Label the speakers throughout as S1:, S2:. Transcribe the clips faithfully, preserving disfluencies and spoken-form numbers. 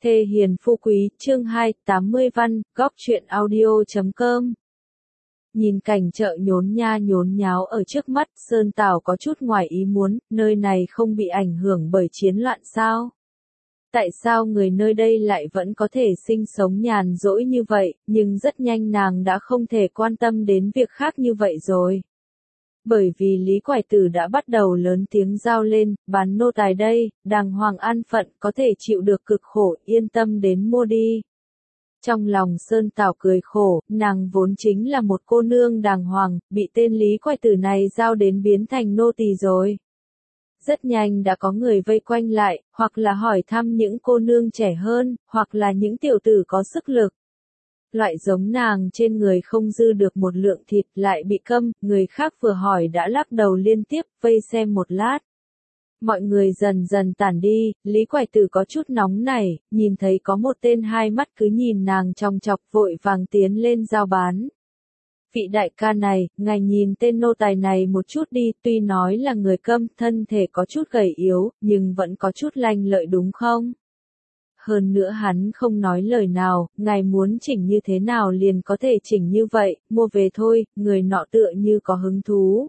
S1: Thê hiền phu quý, chương hai, tám mươi văn, góc truyện audio chấm com. Nhìn cảnh chợ nhốn nha nhốn nháo ở trước mắt, Sơn Tảo có chút ngoài ý muốn, nơi này không bị ảnh hưởng bởi chiến loạn sao? Tại sao người nơi đây lại vẫn có thể sinh sống nhàn rỗi như vậy, nhưng rất nhanh nàng đã không thể quan tâm đến việc khác như vậy rồi. Bởi vì Lý Quải Tử đã bắt đầu lớn tiếng giao lên, bán nô tài đây, đàng hoàng an phận, có thể chịu được cực khổ, yên tâm đến mua đi. Trong lòng Sơn Tảo cười khổ, nàng vốn chính là một cô nương đàng hoàng, bị tên Lý Quải Tử này giao đến biến thành nô tỳ rồi. Rất nhanh đã có người vây quanh lại, hoặc là hỏi thăm những cô nương trẻ hơn, hoặc là những tiểu tử có sức lực. Loại giống nàng trên người không dư được một lượng thịt lại bị câm, người khác vừa hỏi đã lắc đầu liên tiếp, vây xem một lát. Mọi người dần dần tản đi, Lý Quải Tử có chút nóng nảy, nhìn thấy có một tên hai mắt cứ nhìn nàng chòng chọc vội vàng tiến lên giao bán. Vị đại ca này, ngài nhìn tên nô tài này một chút đi, tuy nói là người câm, thân thể có chút gầy yếu, nhưng vẫn có chút lanh lợi đúng không? Hơn nữa hắn không nói lời nào, ngài muốn chỉnh như thế nào liền có thể chỉnh như vậy, mua về thôi, người nọ tựa như có hứng thú.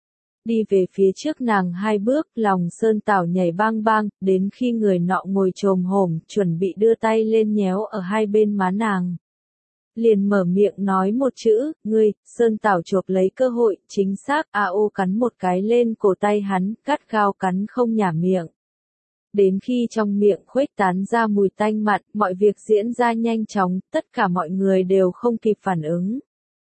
S1: Đi về phía trước nàng hai bước, lòng Sơn Tảo nhảy bang bang, đến khi người nọ ngồi chồm hổm, chuẩn bị đưa tay lên nhéo ở hai bên má nàng. Liền mở miệng nói một chữ, ngươi, Sơn Tảo chộp lấy cơ hội, chính xác, a ô cắn một cái lên cổ tay hắn, gắt gao cắn không nhả miệng. Đến khi trong miệng khuếch tán ra mùi tanh mặn, mọi việc diễn ra nhanh chóng, tất cả mọi người đều không kịp phản ứng.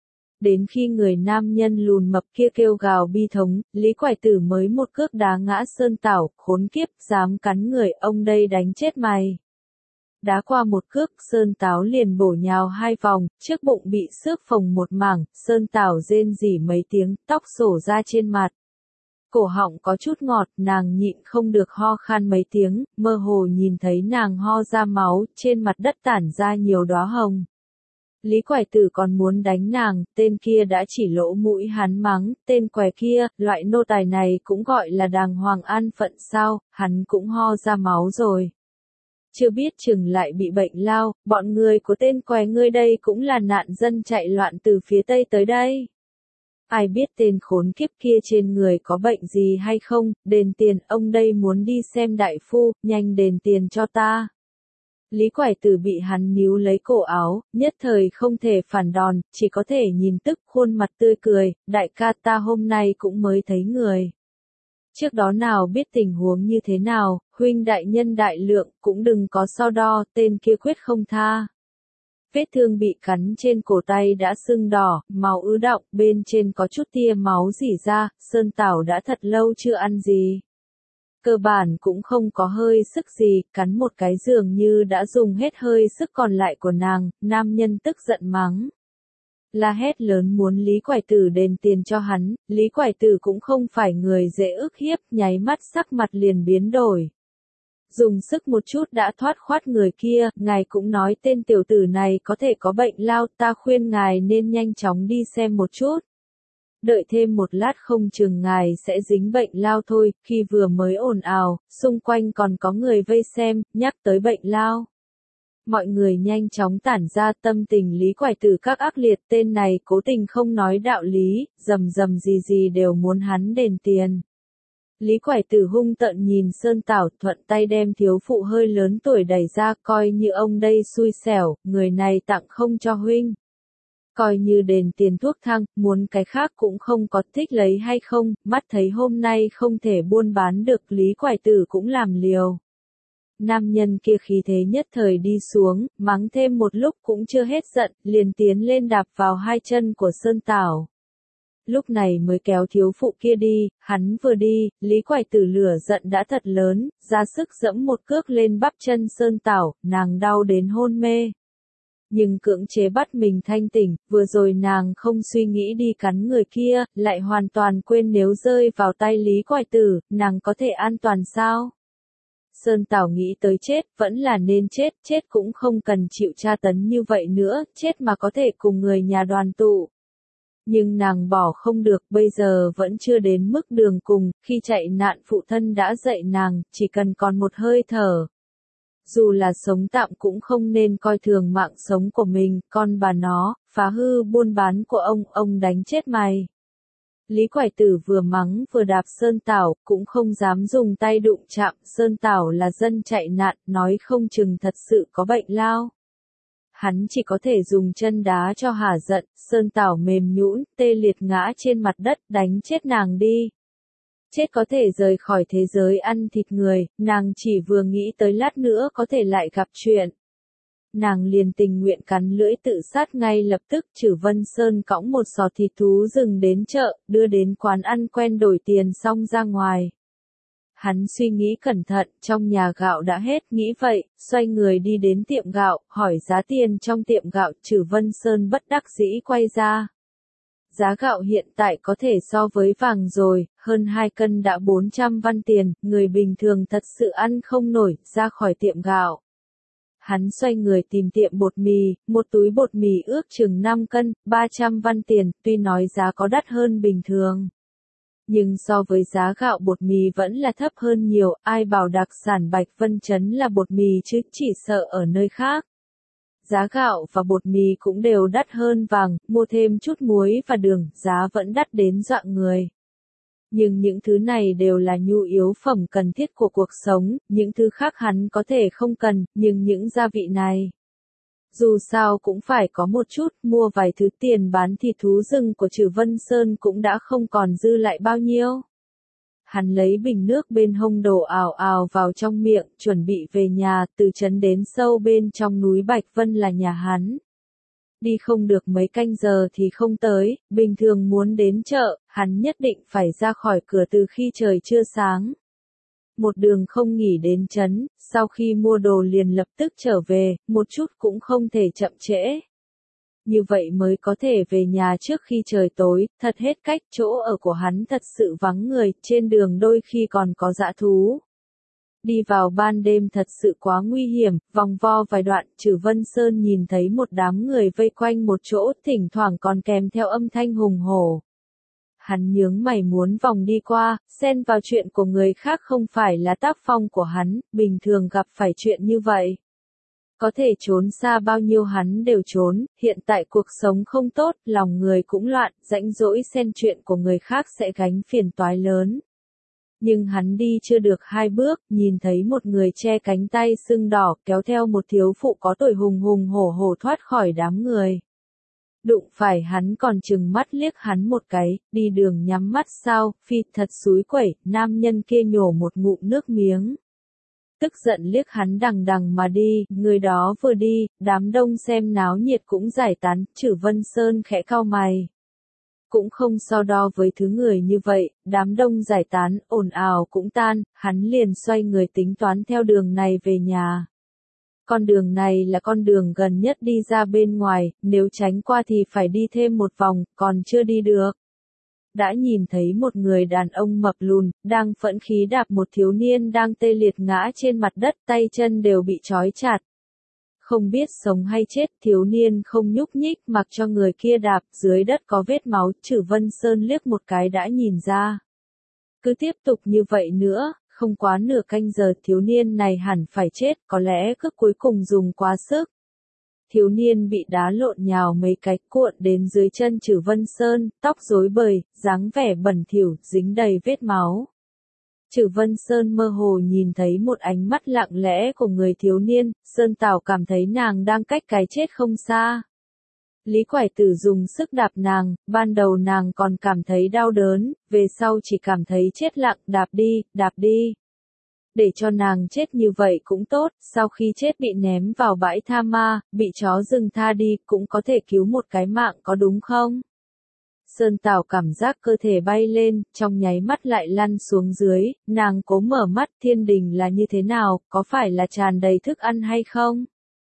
S1: Đến khi người nam nhân lùn mập kia kêu gào bi thống, Lý Quải Tử mới một cước đá ngã Sơn Tảo, khốn kiếp, dám cắn người, ông đây đánh chết mày. Đá qua một cước, Sơn Tảo liền bổ nhào hai vòng, trước bụng bị xước phồng một mảng, Sơn Tảo rên rỉ mấy tiếng, tóc xổ ra trên mặt. Cổ họng có chút ngọt, nàng nhịn không được ho khan mấy tiếng, mơ hồ nhìn thấy nàng ho ra máu, trên mặt đất tản ra nhiều đóa hồng. Lý Quải Tử còn muốn đánh nàng, tên kia đã chỉ lỗ mũi hắn mắng, tên què kia, loại nô tài này cũng gọi là đàng hoàng an phận sao, hắn cũng ho ra máu rồi. Chưa biết chừng lại bị bệnh lao, bọn người của tên què ngươi đây cũng là nạn dân chạy loạn từ phía Tây tới đây. Ai biết tên khốn kiếp kia trên người có bệnh gì hay không, đền tiền, ông đây muốn đi xem đại phu, nhanh đền tiền cho ta. Lý Quải Tử bị hắn níu lấy cổ áo, nhất thời không thể phản đòn, chỉ có thể nhìn tức khuôn mặt tươi cười, đại ca ta hôm nay cũng mới thấy người. Trước đó nào biết tình huống như thế nào, huynh đại nhân đại lượng, cũng đừng có so đo, tên kia quyết không tha. Vết thương bị cắn trên cổ tay đã sưng đỏ, máu ứ đọng, bên trên có chút tia máu rỉ ra, Sơn Tảo đã thật lâu chưa ăn gì. Cơ bản cũng không có hơi sức gì, cắn một cái dường như đã dùng hết hơi sức còn lại của nàng, nam nhân tức giận mắng. La hét lớn muốn Lý Quải Tử đền tiền cho hắn, Lý Quải Tử cũng không phải người dễ ức hiếp, nháy mắt sắc mặt liền biến đổi. Dùng sức một chút đã thoát khoát người kia, ngài cũng nói tên tiểu tử này có thể có bệnh lao, ta khuyên ngài nên nhanh chóng đi xem một chút. Đợi thêm một lát không chừng ngài sẽ dính bệnh lao thôi, khi vừa mới ồn ào, xung quanh còn có người vây xem, nhắc tới bệnh lao. Mọi người nhanh chóng tản ra, tâm tình Lý Quải Tử các ác liệt, tên này cố tình không nói đạo lý, rầm rầm gì gì đều muốn hắn đền tiền. Lý Quải Tử hung tợn nhìn Sơn Tảo, thuận tay đem thiếu phụ hơi lớn tuổi đẩy ra, coi như ông đây xui xẻo, người này tặng không cho huynh. Coi như đền tiền thuốc thang, muốn cái khác cũng không có, thích lấy hay không, mắt thấy hôm nay không thể buôn bán được, Lý Quải Tử cũng làm liều. Nam nhân kia khí thế nhất thời đi xuống, mắng thêm một lúc cũng chưa hết giận, liền tiến lên đạp vào hai chân của Sơn Tảo. Lúc này mới kéo thiếu phụ kia đi, hắn vừa đi, Lý Quải Tử lửa giận đã thật lớn, ra sức dẫm một cước lên bắp chân Sơn Tảo, nàng đau đến hôn mê. Nhưng cưỡng chế bắt mình thanh tỉnh, vừa rồi nàng không suy nghĩ đi cắn người kia, lại hoàn toàn quên nếu rơi vào tay Lý Quải Tử, nàng có thể an toàn sao? Sơn Tảo nghĩ tới chết, vẫn là nên chết, chết cũng không cần chịu tra tấn như vậy nữa, chết mà có thể cùng người nhà đoàn tụ. Nhưng nàng bỏ không được, bây giờ vẫn chưa đến mức đường cùng, khi chạy nạn phụ thân đã dạy nàng, chỉ cần còn một hơi thở. Dù là sống tạm cũng không nên coi thường mạng sống của mình, con bà nó, phá hư buôn bán của ông, ông đánh chết mày. Lý Quải Tử vừa mắng vừa đạp Sơn Tảo, cũng không dám dùng tay đụng chạm, Sơn Tảo là dân chạy nạn, nói không chừng thật sự có bệnh lao. Hắn chỉ có thể dùng chân đá cho hả giận, Sơn Tảo mềm nhũn, tê liệt ngã trên mặt đất, đánh chết nàng đi. Chết có thể rời khỏi thế giới ăn thịt người, nàng chỉ vừa nghĩ tới lát nữa có thể lại gặp chuyện. Nàng liền tình nguyện cắn lưỡi tự sát ngay lập tức. Chử Vân Sơn cõng một sò thịt thú rừng đến chợ, đưa đến quán ăn quen đổi tiền xong ra ngoài. Hắn suy nghĩ cẩn thận, trong nhà gạo đã hết, nghĩ vậy, xoay người đi đến tiệm gạo, hỏi giá tiền trong tiệm gạo. Chử Vân Sơn bất đắc dĩ quay ra. Giá gạo hiện tại có thể so với vàng rồi, hơn hai cân đã bốn trăm văn tiền, người bình thường thật sự ăn không nổi, ra khỏi tiệm gạo. Hắn xoay người tìm tiệm bột mì, một túi bột mì ước chừng năm cân, ba trăm văn tiền, tuy nói giá có đắt hơn bình thường. Nhưng so với giá gạo bột mì vẫn là thấp hơn nhiều, ai bảo đặc sản Bạch Vân Trấn là bột mì chứ chỉ sợ ở nơi khác. Giá gạo và bột mì cũng đều đắt hơn vàng, mua thêm chút muối và đường, giá vẫn đắt đến dọa người. Nhưng những thứ này đều là nhu yếu phẩm cần thiết của cuộc sống, những thứ khác hắn có thể không cần, nhưng những gia vị này. Dù sao cũng phải có một chút, mua vài thứ tiền bán thịt thú rừng của Chử Vân Sơn cũng đã không còn dư lại bao nhiêu. Hắn lấy bình nước bên hông đổ ào ào vào trong miệng, chuẩn bị về nhà, từ trấn đến sâu bên trong núi Bạch Vân là nhà hắn. Đi không được mấy canh giờ thì không tới, bình thường muốn đến chợ, hắn nhất định phải ra khỏi cửa từ khi trời chưa sáng. Một đường không nghỉ đến trấn, sau khi mua đồ liền lập tức trở về, một chút cũng không thể chậm trễ. Như vậy mới có thể về nhà trước khi trời tối, thật hết cách, chỗ ở của hắn thật sự vắng người, trên đường đôi khi còn có dã thú. Đi vào ban đêm thật sự quá nguy hiểm, vòng vo vài đoạn, Chử Vân Sơn nhìn thấy một đám người vây quanh một chỗ, thỉnh thoảng còn kèm theo âm thanh hùng hổ. Hắn nhướng mày muốn vòng đi qua, xen vào chuyện của người khác không phải là tác phong của hắn, bình thường gặp phải chuyện như vậy. Có thể trốn xa bao nhiêu hắn đều trốn, hiện tại cuộc sống không tốt, lòng người cũng loạn, rãnh rỗi xen chuyện của người khác sẽ gánh phiền toái lớn. Nhưng hắn đi chưa được hai bước, nhìn thấy một người che cánh tay sưng đỏ, kéo theo một thiếu phụ có tuổi hùng hùng hổ hổ thoát khỏi đám người. Đụng phải hắn còn chừng mắt liếc hắn một cái, đi đường nhắm mắt sao, phi thật xúi quẩy, nam nhân kia nhổ một ngụm nước miếng. Tức giận liếc hắn đằng đằng mà đi, người đó vừa đi, đám đông xem náo nhiệt cũng giải tán, Chử Vân Sơn khẽ cau mày. Cũng không so đo với thứ người như vậy, đám đông giải tán, ồn ào cũng tan, hắn liền xoay người tính toán theo đường này về nhà. Con đường này là con đường gần nhất đi ra bên ngoài, nếu tránh qua thì phải đi thêm một vòng, còn chưa đi được. Đã nhìn thấy một người đàn ông mập lùn, đang phẫn khí đạp một thiếu niên đang tê liệt ngã trên mặt đất, tay chân đều bị trói chặt. Không biết sống hay chết, thiếu niên không nhúc nhích mặc cho người kia đạp, dưới đất có vết máu, Chử Vân Sơn liếc một cái đã nhìn ra. Cứ tiếp tục như vậy nữa, không quá nửa canh giờ thiếu niên này hẳn phải chết, có lẽ cước cuối cùng dùng quá sức. Thiếu niên bị đá lộn nhào mấy cái cuộn đến dưới chân Chử Vân Sơn, tóc rối bời, dáng vẻ bẩn thỉu, dính đầy vết máu. Chử Vân Sơn mơ hồ nhìn thấy một ánh mắt lặng lẽ của người thiếu niên, Sơn Tảo cảm thấy nàng đang cách cái chết không xa. Lý Quải Tử dùng sức đạp nàng, ban đầu nàng còn cảm thấy đau đớn, về sau chỉ cảm thấy chết lặng, đạp đi, đạp đi. Để cho nàng chết như vậy cũng tốt, sau khi chết bị ném vào bãi tha ma, bị chó rừng tha đi, cũng có thể cứu một cái mạng có đúng không? Sơn Tảo cảm giác cơ thể bay lên, trong nháy mắt lại lăn xuống dưới, nàng cố mở mắt, thiên đình là như thế nào, có phải là tràn đầy thức ăn hay không?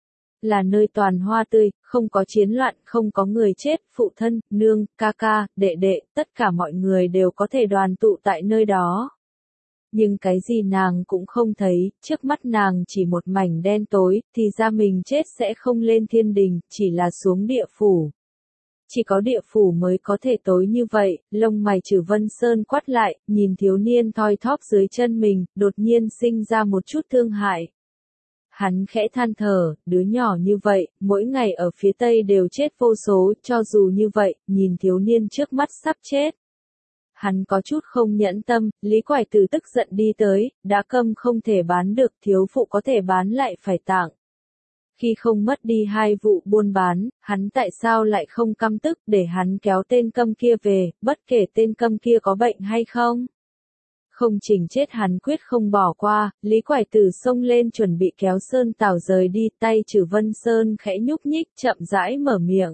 S1: Là nơi toàn hoa tươi, không có chiến loạn, không có người chết, phụ thân, nương, ca ca, đệ đệ, tất cả mọi người đều có thể đoàn tụ tại nơi đó. Nhưng cái gì nàng cũng không thấy, trước mắt nàng chỉ một mảnh đen tối, thì ra mình chết sẽ không lên thiên đình, chỉ là xuống địa phủ. Chỉ có địa phủ mới có thể tối như vậy, lông mày Chử Vân Sơn quắt lại, nhìn thiếu niên thoi thóp dưới chân mình, đột nhiên sinh ra một chút thương hại. Hắn khẽ than thở, đứa nhỏ như vậy, mỗi ngày ở phía Tây đều chết vô số, cho dù như vậy, nhìn thiếu niên trước mắt sắp chết. Hắn có chút không nhẫn tâm, Lý Quải Tử tức giận đi tới, đã câm không thể bán được, thiếu phụ có thể bán lại phải tặng. Khi không mất đi hai vụ buôn bán, hắn tại sao lại không căm tức để hắn kéo tên câm kia về, bất kể tên câm kia có bệnh hay không? Không chỉnh chết hắn quyết không bỏ qua, Lý Quải Tử xông lên chuẩn bị kéo Sơn Tảo rời đi, tay Trử Vân Sơn khẽ nhúc nhích chậm rãi mở miệng.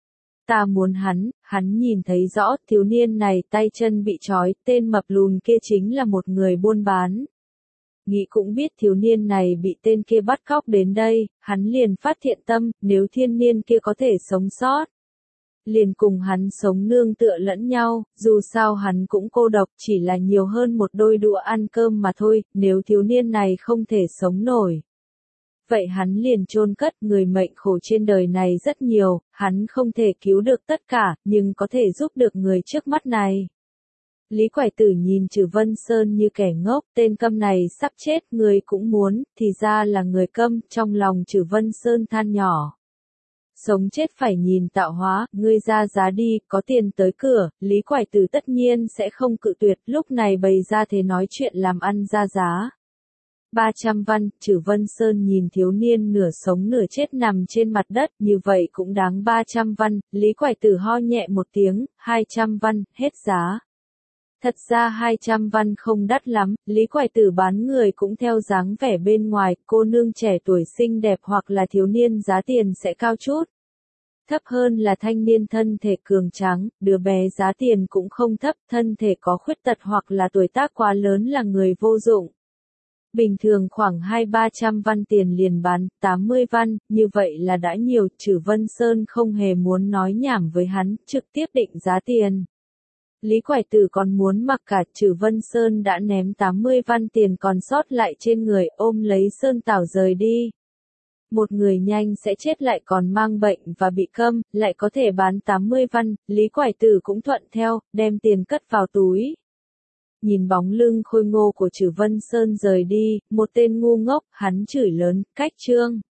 S1: Ta muốn hắn, hắn nhìn thấy rõ, thiếu niên này tay chân bị trói, tên mập lùn kia chính là một người buôn bán. Nghĩ cũng biết thiếu niên này bị tên kia bắt cóc đến đây, hắn liền phát thiện tâm, nếu thiên niên kia có thể sống sót. Liền cùng hắn sống nương tựa lẫn nhau, dù sao hắn cũng cô độc, chỉ là nhiều hơn một đôi đũa ăn cơm mà thôi, nếu thiếu niên này không thể sống nổi. Vậy hắn liền chôn cất, người mệnh khổ trên đời này rất nhiều, hắn không thể cứu được tất cả, nhưng có thể giúp được người trước mắt này. Lý Quải Tử nhìn Trử Vân Sơn như kẻ ngốc, tên câm này sắp chết, người cũng muốn, thì ra là người câm, trong lòng Trử Vân Sơn than nhỏ. Sống chết phải nhìn tạo hóa, ngươi ra giá đi, có tiền tới cửa, Lý Quải Tử tất nhiên sẽ không cự tuyệt, lúc này bày ra thế nói chuyện làm ăn ra giá. ba trăm văn, Trử Vân Sơn nhìn thiếu niên nửa sống nửa chết nằm trên mặt đất, như vậy cũng đáng ba trăm văn, Lý Quải Tử ho nhẹ một tiếng, hai trăm văn, hết giá. Thật ra hai trăm văn không đắt lắm, Lý Quải Tử bán người cũng theo dáng vẻ bên ngoài, cô nương trẻ tuổi xinh đẹp hoặc là thiếu niên giá tiền sẽ cao chút. Thấp hơn là thanh niên thân thể cường tráng, đứa bé giá tiền cũng không thấp, thân thể có khuyết tật hoặc là tuổi tác quá lớn là người vô dụng. Bình thường khoảng hai ba trăm văn tiền liền bán, tám mươi văn, như vậy là đã nhiều, Trử Vân Sơn không hề muốn nói nhảm với hắn, trực tiếp định giá tiền. Lý Quải Tử còn muốn mặc cả, Trử Vân Sơn đã ném tám mươi văn tiền còn sót lại trên người, ôm lấy Sơn Tảo rời đi. Một người nhanh sẽ chết lại còn mang bệnh và bị câm, lại có thể bán tám mươi văn, Lý Quải Tử cũng thuận theo, đem tiền cất vào túi. Nhìn bóng lưng khôi ngô của Trử Vân Sơn rời đi, một tên ngu ngốc, hắn chửi lớn, cách trương.